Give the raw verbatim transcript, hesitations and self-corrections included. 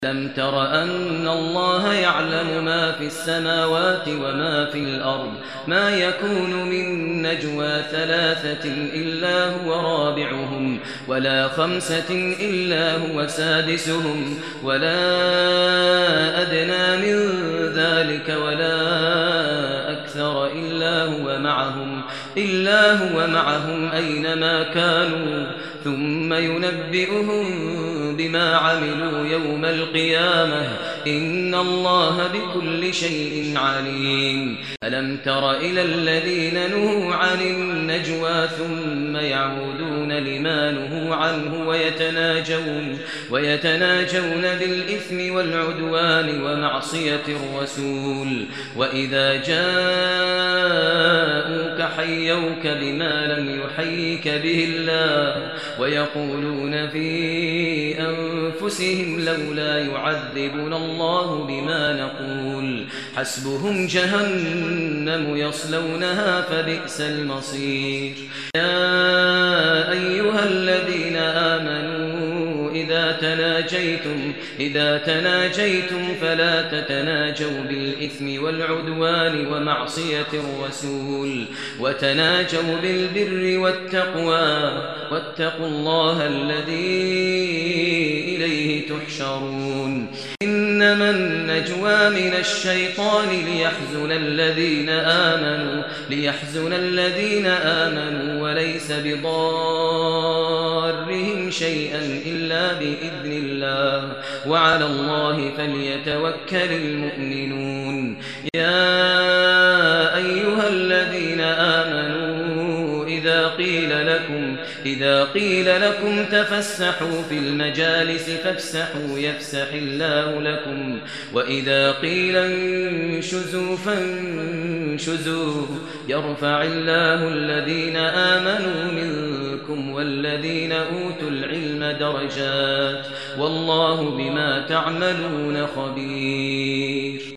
ألم تر أن الله يعلم ما في السماوات وما في الأرض ما يكون من نجوى ثلاثة إلا هو رابعهم ولا خمسة إلا هو سادسهم ولا أدنى من ذلك ولا أكثر إلا هو معهم إلا هو معهم أينما كانوا ثم ينبئهم بما عملوا يوم القيامة إن الله بكل شيء عليم. ألم تر إلى الذين نهوا عن النجوى ثم يعودون لما نهوا عنه ويتناجون, ويتناجون بالإثم والعدوان ومعصية الرسول وإذا جاءوك حيوك بما لم يحيك به الله ويقولون في أنفسهم لولا يعذبنا الله بما نقول حسبهم جهنم يصلونها فبئس المصير. يا أيها الذين آمنوا إذا تناجيتم إذا تناجيتم فلا تتناجوا بالإثم والعدوان ومعصية الرسول وتناجوا بالبر والتقوى واتقوا الله الذي إليه تحشرون. إنما النجوى من الشيطان ليحزن الذين آمنوا ليحزن الذين آمنوا وليس بضارهم شيئا إلا بإذن الله وعلى الله فليتوكل المؤمنون. يا أيها الذين آمنوا إذا قيل لكم إذا قيل لكم تفسحوا في المجالس فافسحوا يفسح الله لكم وإذا قيل انشزوا فانشزوا يرفع الله الذين آمنوا منكم والذين أوتوا العلم درجات والله بما تعملون خبير.